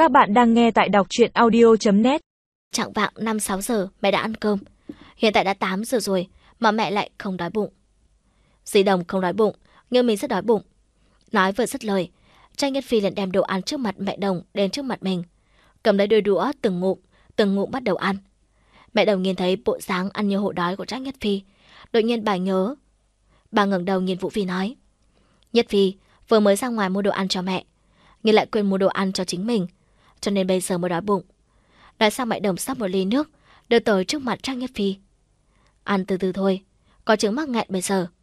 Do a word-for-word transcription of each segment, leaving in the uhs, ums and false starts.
Các bạn đang nghe tại đọc truyện audio chấm net. Chạng vạng năm sáu giờ mẹ đã ăn cơm. Hiện tại đã tám giờ rồi mà mẹ lại không đói bụng. Dì Đồng không đói bụng, nhưng mình rất đói bụng. Nói vừa dứt lời, Trang Nhất Phi liền đem đồ ăn trước mặt mẹ Đồng đến trước mặt mình, cầm lấy đôi đũa từng ngụm, từng ngụm bắt đầu ăn. Mẹ Đồng nhìn thấy bộ dáng ăn như hổ đói của Trang Nhất Phi, đột nhiên bà nhớ. Bà ngẩng đầu nhìn Vũ Phi nói: Nhất Phi vừa mới ra ngoài mua đồ ăn cho mẹ, nhưng lại quên mua đồ ăn cho chính mình, cho nên bây giờ mới đói bụng. Nói xong mẹ Đồng xách một ly nước đưa tới trước mặt Trang Nhất Phi. Ăn từ từ thôi, có chứng mắc nghẹn bây giờ.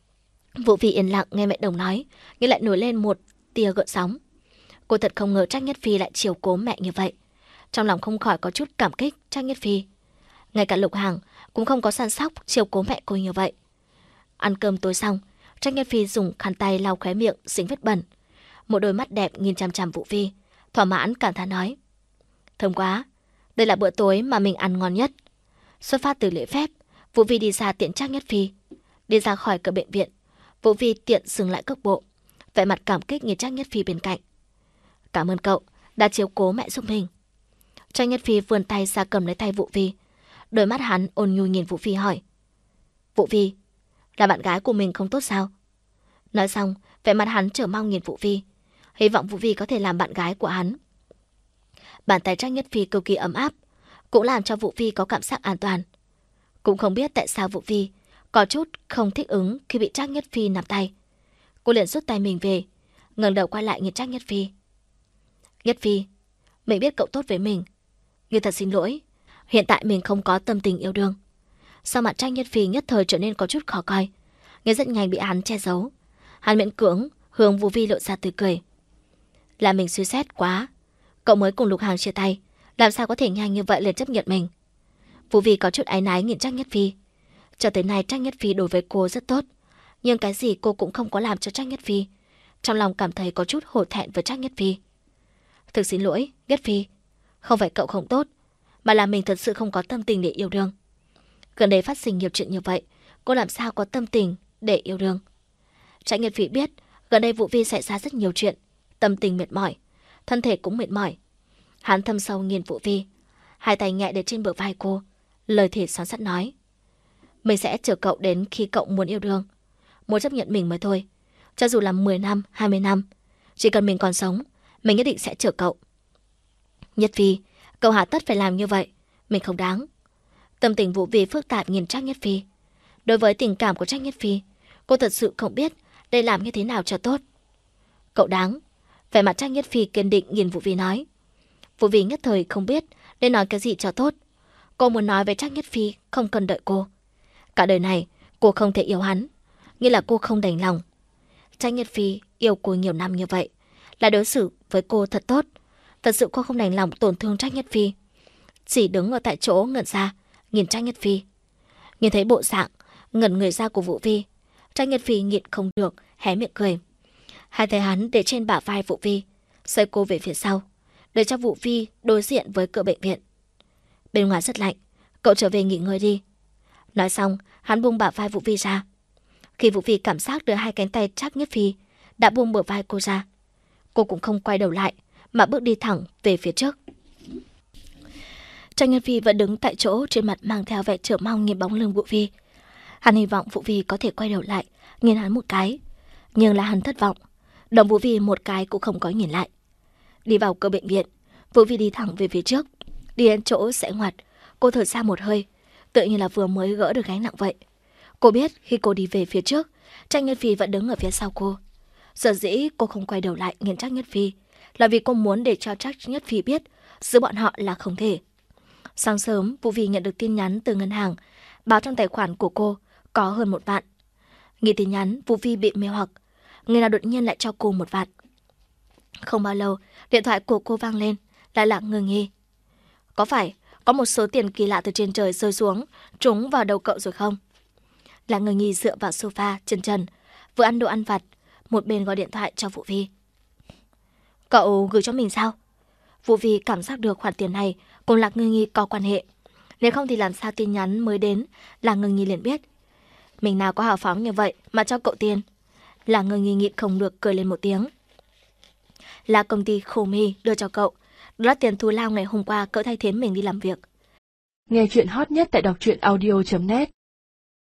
Vũ Phi yên lặng nghe mẹ Đồng nói, nhưng lại nổi lên một tia gợn sóng. Cô thật không ngờ Trang Nhất Phi lại chiều cố mẹ như vậy. Trong lòng không khỏi có chút cảm kích Trang Nhất Phi. Ngay cả Lục Hàng cũng không có săn sóc chiều cố mẹ cô như vậy. Ăn cơm tối xong, Trang Nhất Phi dùng khăn tay lau khóe miệng dính vết bẩn. Một đôi mắt đẹp nhìn chằm chằm Vũ Phi, thỏa mãn cảm thán nói: Thơm quá, đây là bữa tối mà mình ăn ngon nhất. Xuất phát từ lễ phép, Vũ Phi đi ra tiện Trang Nhất Phi. Đi ra khỏi cửa bệnh viện, Vũ Phi tiện dừng lại cước bộ, vẻ mặt cảm kích nhìn Trang Nhất Phi bên cạnh. Cảm ơn cậu đã chiếu cố mẹ giúp mình. Trang Nhất Phi vươn tay ra cầm lấy tay Vũ Phi. Đôi mắt hắn ôn nhu nhìn Vũ Phi hỏi: Vũ Phi, là bạn gái của mình không tốt sao? Nói xong, vẻ mặt hắn chờ mong nhìn Vũ Phi, hy vọng Vũ Phi có thể làm bạn gái của hắn. Bàn tay Trang Nhất Phi cực kỳ ấm áp, cũng làm cho Vũ Phi có cảm giác an toàn. Cũng không biết tại sao Vũ Phi có chút không thích ứng khi bị Trang Nhất Phi nắm tay. Cô liền rút tay mình về, ngẩng đầu quay lại nhìn Trang Nhất Phi. Nhất Phi, mình biết cậu tốt với mình, nhưng thật xin lỗi, hiện tại mình không có tâm tình yêu đương. Sao mặt Trang Nhất Phi nhất thời trở nên có chút khó coi, nhưng rất nhanh bị hắn che giấu. Hắn miễn cưỡng hướng Vũ Phi lộ ra tươi cười. Là mình suy xét quá, cậu mới cùng Lục Hàng chia tay, làm sao có thể nhanh như vậy liền chấp nhận mình. Vũ Phi có chút áy náy nhìn Trang Nhất Phi. Cho tới nay Trang Nhất Phi đối với cô rất tốt, nhưng cái gì cô cũng không có làm cho Trang Nhất Phi. Trong lòng cảm thấy có chút hổ thẹn với Trang Nhất Phi. Thực xin lỗi, Nhất Phi, không phải cậu không tốt, mà là mình thật sự không có tâm tình để yêu đương. Gần đây phát sinh nhiều chuyện như vậy, cô làm sao có tâm tình để yêu đương. Trang Nhất Phi biết gần đây Vũ Phi xảy ra rất nhiều chuyện, tâm tình mệt mỏi, thân thể cũng mệt mỏi. Hắn thâm sâu nhìn Vũ Phi, hai tay nhẹ để trên bờ vai cô, lời thề son sắt nói: Mình sẽ chờ cậu đến khi cậu muốn yêu đương, muốn chấp nhận mình mới thôi. Cho dù là mười năm, hai mươi năm, chỉ cần mình còn sống, mình nhất định sẽ chờ cậu. Nhất Phi, cậu hà tất phải làm như vậy, mình không đáng. Tâm tình Vũ Phi phức tạp nhìn Trang Nhất Phi. Đối với tình cảm của Trang Nhất Phi, cô thật sự không biết để làm như thế nào cho tốt. Cậu đáng. Vẻ mặt Trang Nhất Phi kiên định nhìn Vũ Phi nói. Vũ Phi nhất thời không biết để nói cái gì cho tốt. Cô muốn nói với Trang Nhất Phi không cần đợi cô. Cả đời này cô không thể yêu hắn, nghĩa là cô không đành lòng. Trang Nhất Phi yêu cô nhiều năm như vậy, là đối xử với cô thật tốt. Thật sự cô không đành lòng tổn thương Trang Nhất Phi. Chỉ đứng ở tại chỗ ngẩn ra nhìn Trang Nhất Phi. Nhìn thấy bộ dạng ngẩn người ra của Vũ Phi, Trang Nhất Phi nhịn không được hé miệng cười. Hai tay hắn để trên bả vai Vũ Phi, xoay cô về phía sau, để cho Vũ Phi đối diện với cửa bệnh viện. Bên ngoài rất lạnh, cậu trở về nghỉ ngơi đi. Nói xong, hắn buông bả vai Vũ Phi ra. Khi Vũ Phi cảm giác được hai cánh tay Trang Nhất Phi đã buông bờ vai cô ra, cô cũng không quay đầu lại mà bước đi thẳng về phía trước. Trang Nhất Phi vẫn đứng tại chỗ, trên mặt mang theo vẻ chờ mong nhìn bóng lưng Vũ Phi. Hắn hy vọng Vũ Phi có thể quay đầu lại nhìn hắn một cái, nhưng là hắn thất vọng. Đồng Vũ Phi một cái cũng không có nhìn lại. Đi vào cửa bệnh viện, Vũ Phi đi thẳng về phía trước. Đi đến chỗ sẽ ngoặt, cô thở ra một hơi, tự như là vừa mới gỡ được gánh nặng vậy. Cô biết khi cô đi về phía trước, Trang Nhất Phi vẫn đứng ở phía sau cô. Sở dĩ cô không quay đầu lại nhìn Trang Nhất Phi là vì cô muốn để cho Trang Nhất Phi biết giữa bọn họ là không thể. Sáng sớm, Vũ Phi nhận được tin nhắn từ ngân hàng, báo trong tài khoản của cô có hơn một vạn. Nghe tin nhắn, Vũ Phi bị mê hoặc, người nào đột nhiên lại cho cô một vạn. Không bao lâu, điện thoại của cô vang lên, lại là Ngưng Nhi. Có phải có một số tiền kỳ lạ từ trên trời rơi xuống, trúng vào đầu cậu rồi không? Là Ngưng Nhi dựa vào sofa chân trần, vừa ăn đồ ăn vặt, một bên gọi điện thoại cho Vũ Phi. Cậu gửi cho mình sao? Vũ Phi cảm giác được khoản tiền này cùng Lạc Ngưng Nhi có quan hệ. Nếu không thì làm sao tin nhắn mới đến Lạc Ngưng Nhi liền biết. Mình nào có hào phóng như vậy mà cho cậu tiền. Lạc Ngưng Nhi nhịn không được cười lên một tiếng. Là công ty Khổ My đưa cho cậu, Đó là tiền thù lao ngày hôm qua cậu thay Thiến mình đi làm việc. Nghe chuyện hot nhất tại đọc truyện audio chấm net.